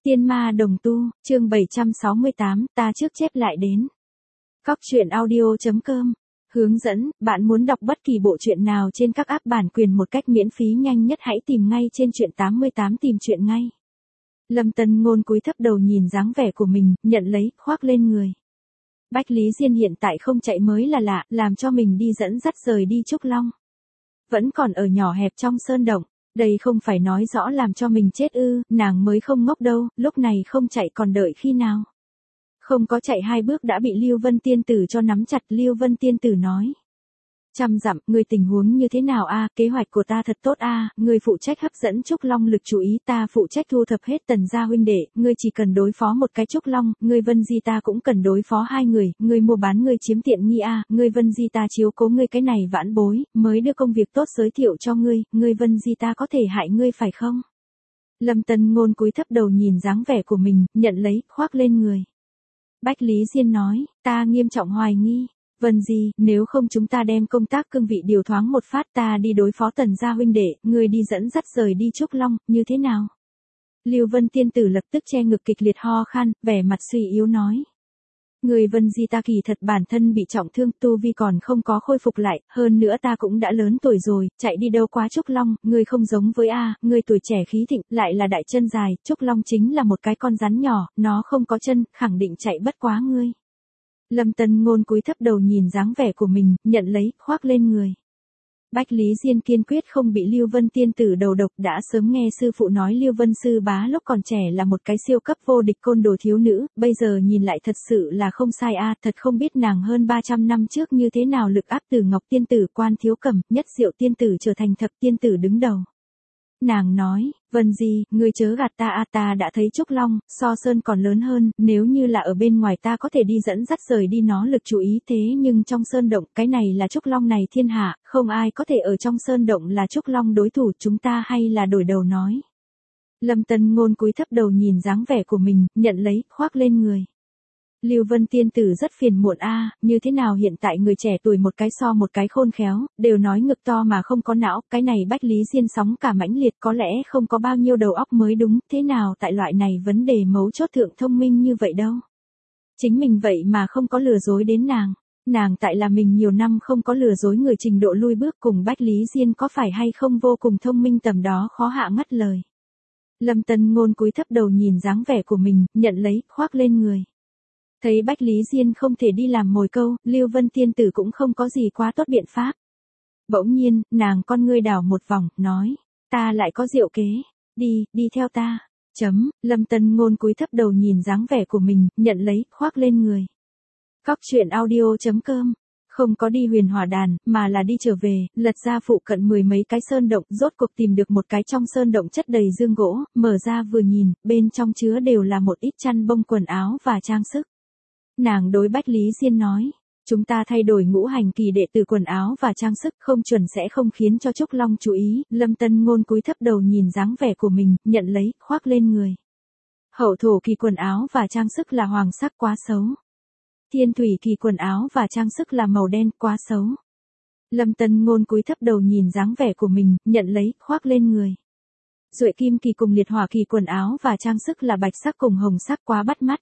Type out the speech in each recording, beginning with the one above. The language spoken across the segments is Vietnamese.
Tiên ma đồng tu, chương 768, ta trước chép lại đến. Cóc truyện audio.com. Hướng dẫn, bạn muốn đọc bất kỳ bộ truyện nào trên các app bản quyền một cách miễn phí nhanh nhất hãy tìm ngay trên truyện 88 tìm truyện ngay. Lâm Tân Ngôn cúi thấp đầu nhìn dáng vẻ của mình, nhận lấy, khoác lên người. Bách Lý Diên hiện tại không chạy mới là lạ, làm cho mình đi dẫn dắt rời đi Trúc Long. Vẫn còn ở nhỏ hẹp trong sơn động. Đây không phải nói rõ làm cho mình chết ư, nàng mới không ngốc đâu, lúc này không chạy còn đợi khi nào. Không có chạy 2 bước đã bị Lưu Vân Tiên Tử cho nắm chặt. Lưu Vân Tiên Tử nói. 100 dặm, người tình huống như thế nào a? Kế hoạch của ta thật tốt a, người phụ trách hấp dẫn Trúc Long lực chú ý, ta phụ trách thu thập hết Tần gia huynh đệ, ngươi chỉ cần đối phó một cái Trúc Long, ngươi Vân Di ta cũng cần đối phó 2 người, ngươi mua bán ngươi chiếm tiện nghi a, ngươi Vân Di ta chiếu cố ngươi cái này vãn bối, mới đưa công việc tốt giới thiệu cho ngươi Vân Di ta có thể hại ngươi phải không? Lâm Tân Ngôn cúi thấp đầu nhìn dáng vẻ của mình, nhận lấy, khoác lên người. Bách Lý Diên nói, ta nghiêm trọng hoài nghi. Vân Di, nếu không chúng ta đem công tác cương vị điều thoáng một phát, ta đi đối phó Tần gia huynh đệ, ngươi đi dẫn dắt rời đi Trúc Long, như thế nào? Lưu Vân Tiên Tử lập tức che ngực kịch liệt ho khan, vẻ mặt suy yếu nói. Người Vân Di ta kỳ thật bản thân bị trọng thương, tu vi còn không có khôi phục lại, hơn nữa ta cũng đã lớn tuổi rồi, chạy đi đâu quá Trúc Long, ngươi không giống với ngươi tuổi trẻ khí thịnh, lại là đại chân dài, Trúc Long chính là một cái con rắn nhỏ, nó không có chân, khẳng định chạy bất quá ngươi. Lâm Tân Ngôn cúi thấp đầu nhìn dáng vẻ của mình, nhận lấy, khoác lên người. Bách Lý Diên kiên quyết không bị Lưu Vân Tiên Tử đầu độc, đã sớm nghe sư phụ nói Lưu Vân sư bá lúc còn trẻ là một cái siêu cấp vô địch côn đồ thiếu nữ, bây giờ nhìn lại thật sự là không sai thật không biết nàng hơn 300 năm trước như thế nào lực áp từ Ngọc Tiên Tử, Quan Thiếu Cẩm, Nhất Diệu Tiên Tử trở thành Thập Tiên Tử đứng đầu. Nàng nói, Vân Di, ngươi chớ gạt ta ta đã thấy Trúc Long, so sơn còn lớn hơn, nếu như là ở bên ngoài ta có thể đi dẫn dắt rời đi nó lực chú ý, thế nhưng trong sơn động, cái này là Trúc Long này thiên hạ, không ai có thể ở trong sơn động là Trúc Long đối thủ, chúng ta hay là đổi đầu nói. Lâm Tân Ngôn cúi thấp đầu nhìn dáng vẻ của mình, nhận lấy, khoác lên người. Lưu Vân Tiên Tử rất phiền muộn như thế nào hiện tại người trẻ tuổi một cái so một cái khôn khéo, đều nói ngực to mà không có não, cái này Bách Lý Diên sóng cả mãnh liệt có lẽ không có bao nhiêu đầu óc mới đúng, thế nào tại loại này vấn đề mấu chốt thượng thông minh như vậy đâu. Chính mình vậy mà không có lừa dối đến nàng tại là mình nhiều năm không có lừa dối người trình độ lui bước cùng Bách Lý Diên có phải hay không vô cùng thông minh tầm đó khó hạ ngắt lời. Lâm Tân Ngôn cúi thấp đầu nhìn dáng vẻ của mình, nhận lấy, khoác lên người. Thấy Bách Lý Diên không thể đi làm mồi câu, Lưu Vân Tiên Tử cũng không có gì quá tốt biện pháp. Bỗng nhiên, nàng con ngươi đảo một vòng, nói, ta lại có diệu kế, đi theo ta. Lâm Tân Ngôn cúi thấp đầu nhìn dáng vẻ của mình, nhận lấy, khoác lên người. Cóc truyện audio.com. Không có đi Huyền Hỏa Đàn, mà là đi trở về, lật ra phụ cận 10 mấy cái sơn động, rốt cuộc tìm được một cái trong sơn động chất đầy dương gỗ, mở ra vừa nhìn, bên trong chứa đều là một ít chăn bông quần áo và trang sức. Nàng đối Bách Lý Diên nói, chúng ta thay đổi ngũ hành kỳ đệ tử quần áo và trang sức không chuẩn sẽ không khiến cho Trúc Long chú ý. Lâm Tân Ngôn cúi thấp đầu nhìn dáng vẻ của mình, nhận lấy, khoác lên người. Hậu thổ kỳ quần áo và trang sức là hoàng sắc quá xấu. Thiên thủy kỳ quần áo và trang sức là màu đen quá xấu. Lâm Tân Ngôn cúi thấp đầu nhìn dáng vẻ của mình, nhận lấy, khoác lên người. Duệ kim kỳ cùng liệt hỏa kỳ quần áo và trang sức là bạch sắc cùng hồng sắc quá bắt mắt.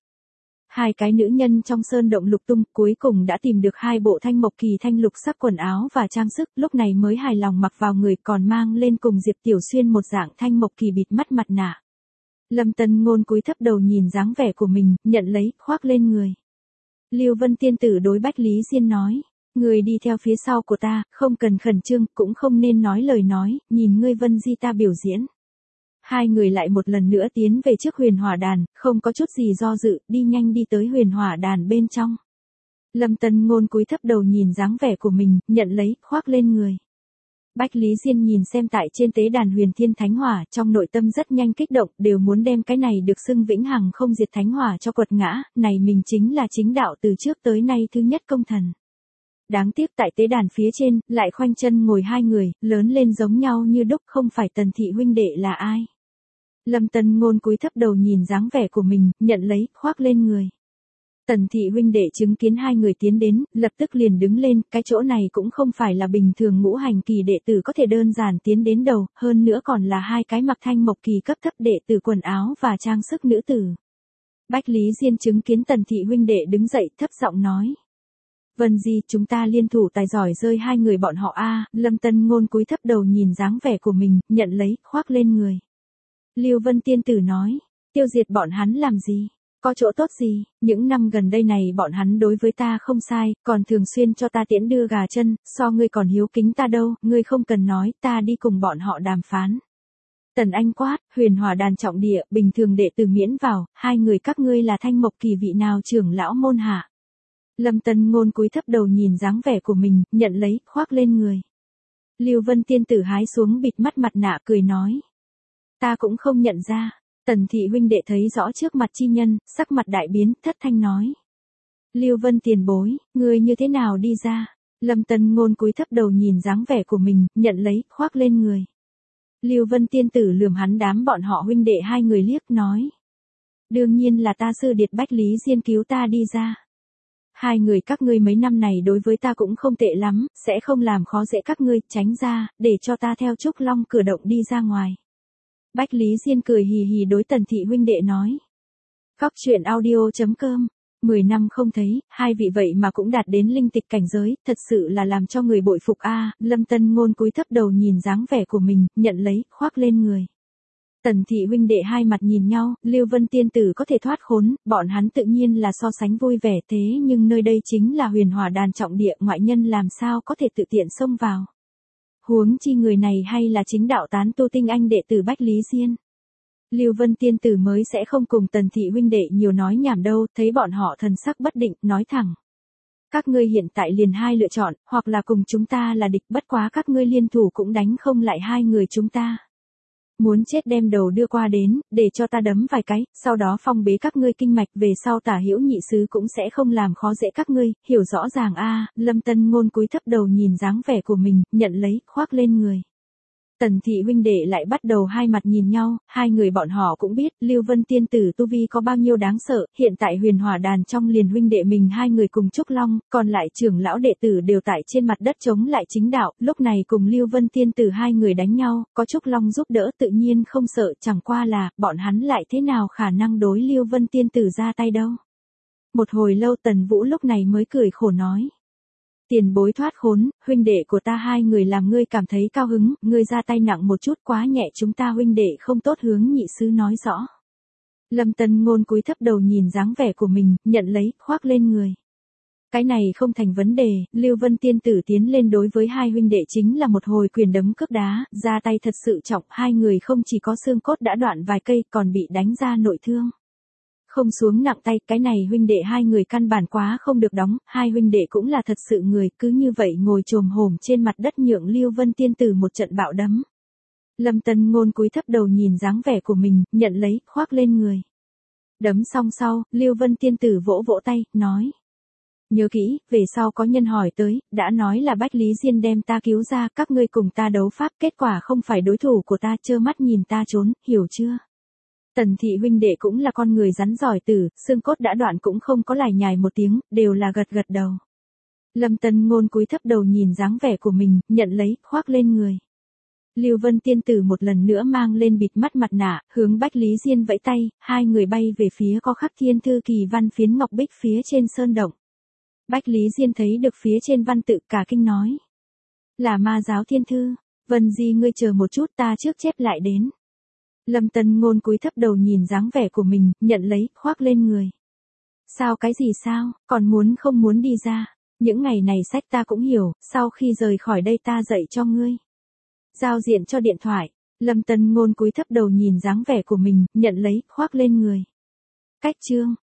2 cái nữ nhân trong sơn động lục tung, cuối cùng đã tìm được 2 bộ thanh mộc kỳ thanh lục sắc quần áo và trang sức, lúc này mới hài lòng mặc vào người, còn mang lên cùng Diệp Tiểu Xuyên một dạng thanh mộc kỳ bịt mắt mặt nạ. Lâm Tân Ngôn cúi thấp đầu nhìn dáng vẻ của mình, nhận lấy, khoác lên người. Lưu Vân Tiên Tử đối Bách Lý Diên nói, người đi theo phía sau của ta, không cần khẩn trương, cũng không nên nói lời nói, nhìn ngươi Vân Di ta biểu diễn. 2 người lại một lần nữa tiến về trước Huyền Hỏa Đàn, không có chút gì do dự, đi nhanh đi tới Huyền Hỏa Đàn bên trong. Lâm Tân Ngôn cúi thấp đầu nhìn dáng vẻ của mình, nhận lấy, khoác lên người. Bách Lý Diên nhìn xem tại trên tế đàn Huyền Thiên Thánh Hỏa, trong nội tâm rất nhanh kích động, đều muốn đem cái này được xưng vĩnh hằng không diệt thánh hỏa cho quật ngã, này mình chính là chính đạo từ trước tới nay thứ nhất công thần. Đáng tiếc tại tế đàn phía trên, lại khoanh chân ngồi 2 người, lớn lên giống nhau như đúc, không phải Tần thị huynh đệ là ai. Lâm Tân Ngôn cúi thấp đầu nhìn dáng vẻ của mình, nhận lấy, khoác lên người. Tần thị huynh đệ chứng kiến hai người tiến đến, lập tức liền đứng lên, cái chỗ này cũng không phải là bình thường ngũ hành kỳ đệ tử có thể đơn giản tiến đến đầu, hơn nữa còn là hai cái mặc thanh mộc kỳ cấp thấp đệ tử quần áo và trang sức nữ tử. Bách Lý Diên chứng kiến Tần thị huynh đệ đứng dậy, thấp giọng nói. Vân Di, chúng ta liên thủ tài giỏi rơi hai người bọn họ a. Lâm Tân Ngôn cúi thấp đầu nhìn dáng vẻ của mình, nhận lấy, khoác lên người. Lưu Vân tiên tử nói, tiêu diệt bọn hắn làm gì? Có chỗ tốt gì? Những năm gần đây này bọn hắn đối với ta không sai, còn thường xuyên cho ta tiễn đưa gà chân, so ngươi còn hiếu kính ta đâu, ngươi không cần nói, ta đi cùng bọn họ đàm phán. Tần Anh quát, Huyền Hỏa Đàn trọng địa, bình thường đệ tử miễn vào, hai người các ngươi là thanh mộc kỳ vị nào trưởng lão môn hạ? Lâm Tân Ngôn cúi thấp đầu nhìn dáng vẻ của mình, nhận lấy, khoác lên người. Lưu Vân tiên tử hái xuống bịt mắt mặt nạ cười nói. Ta cũng không nhận ra. Tần thị huynh đệ thấy rõ trước mặt chi nhân, sắc mặt đại biến, thất thanh nói. Lưu Vân tiền bối, ngươi như thế nào đi ra? Lâm Tân Ngôn cúi thấp đầu nhìn dáng vẻ của mình, nhận lấy, khoác lên người. Lưu Vân tiên tử lườm hắn đám bọn họ huynh đệ hai người liếc nói. Đương nhiên là ta sư điệt Bách Lý Diên cứu ta đi ra. Hai người các ngươi mấy năm này đối với ta cũng không tệ lắm, sẽ không làm khó dễ các ngươi, tránh ra, để cho ta theo Trúc Long cửa động đi ra ngoài. Bách Lý Diên cười hì hì đối Tần thị huynh đệ nói. Góc truyện audio.com 10 năm không thấy, hai vị vậy mà cũng đạt đến linh tịch cảnh giới, thật sự là làm cho người bội phục a. Lâm Tân Ngôn cúi thấp đầu nhìn dáng vẻ của mình, nhận lấy, khoác lên người. Tần thị huynh đệ hai mặt nhìn nhau, Lưu Vân tiên tử có thể thoát khốn, bọn hắn tự nhiên là so sánh vui vẻ thế nhưng nơi đây chính là Huyền Hỏa Đàn trọng địa, ngoại nhân làm sao có thể tự tiện xông vào. Huống chi người này hay là chính đạo tán tu tinh anh đệ tử Bách Lý Diên. Lưu Vân tiên tử mới sẽ không cùng Tần thị huynh đệ nhiều nói nhảm đâu, thấy bọn họ thần sắc bất định, nói thẳng. Các ngươi hiện tại liền hai lựa chọn, hoặc là cùng chúng ta là địch, bất quá các ngươi liên thủ cũng đánh không lại hai người chúng ta. Muốn chết đem đầu đưa qua đến, để cho ta đấm vài cái, sau đó phong bế các ngươi kinh mạch, về sau Tả Hữu nhị sứ cũng sẽ không làm khó dễ các ngươi, hiểu rõ ràng a. Lâm Tân Ngôn cúi thấp đầu nhìn dáng vẻ của mình, nhận lấy, khoác lên người. Tần thị huynh đệ lại bắt đầu hai mặt nhìn nhau, hai người bọn họ cũng biết, Lưu Vân tiên tử tu vi có bao nhiêu đáng sợ, hiện tại Huyền Hỏa Đàn trong liền huynh đệ mình hai người cùng Trúc Long, còn lại trưởng lão đệ tử đều tại trên mặt đất chống lại chính đạo, lúc này cùng Lưu Vân tiên tử hai người đánh nhau, có Trúc Long giúp đỡ tự nhiên không sợ, chẳng qua là, bọn hắn lại thế nào khả năng đối Lưu Vân tiên tử ra tay đâu. Một hồi lâu Tần Vũ lúc này mới cười khổ nói. Tiền bối thoát khốn, huynh đệ của ta hai người làm ngươi cảm thấy cao hứng, ngươi ra tay nặng một chút quá nhẹ, chúng ta huynh đệ không tốt, hướng nhị sứ nói rõ. Lâm Tân Ngôn cúi thấp đầu nhìn dáng vẻ của mình, nhận lấy, khoác lên người. Cái này không thành vấn đề, Lưu Vân tiên tử tiến lên đối với hai huynh đệ chính là một hồi quyền đấm cước đá, ra tay thật sự trọng, hai người không chỉ có xương cốt đã đoạn vài cây còn bị đánh ra nội thương. Không xuống nặng tay, cái này huynh đệ hai người căn bản quá không được đóng, hai huynh đệ cũng là thật sự người, cứ như vậy ngồi chồm hổm trên mặt đất nhượng Lưu Vân tiên tử một trận bạo đấm. Lâm Tân Ngôn cúi thấp đầu nhìn dáng vẻ của mình, nhận lấy, khoác lên người. Đấm xong sau, Lưu Vân tiên tử vỗ vỗ tay, nói. Nhớ kỹ, về sau có nhân hỏi tới, đã nói là Bách Lý Diên đem ta cứu ra, các ngươi cùng ta đấu pháp, kết quả không phải đối thủ của ta, trơ mắt nhìn ta trốn, hiểu chưa? Tần thị huynh đệ cũng là con người rắn giỏi tử, xương cốt đã đoạn cũng không có lải nhải một tiếng, đều là gật gật đầu. Lâm Tân Ngôn cúi thấp đầu nhìn dáng vẻ của mình, nhận lấy, khoác lên người. Lưu Vân tiên tử một lần nữa mang lên bịt mắt mặt nạ, hướng Bách Lý Diên vẫy tay, hai người bay về phía có khắc thiên thư kỳ văn phiến ngọc bích phía trên sơn động. Bách Lý Diên thấy được phía trên văn tự, cả kinh nói. Là ma giáo thiên thư, Vân Di ngươi chờ một chút, ta trước chép lại đến. Lâm Tân Ngôn cúi thấp đầu nhìn dáng vẻ của mình, nhận lấy, khoác lên người. Sao cái gì sao, còn muốn không muốn đi ra, những ngày này sách ta cũng hiểu, sau khi rời khỏi đây ta dạy cho ngươi. Giao diện cho điện thoại, Lâm Tân Ngôn cúi thấp đầu nhìn dáng vẻ của mình, nhận lấy, khoác lên người. Cách chương.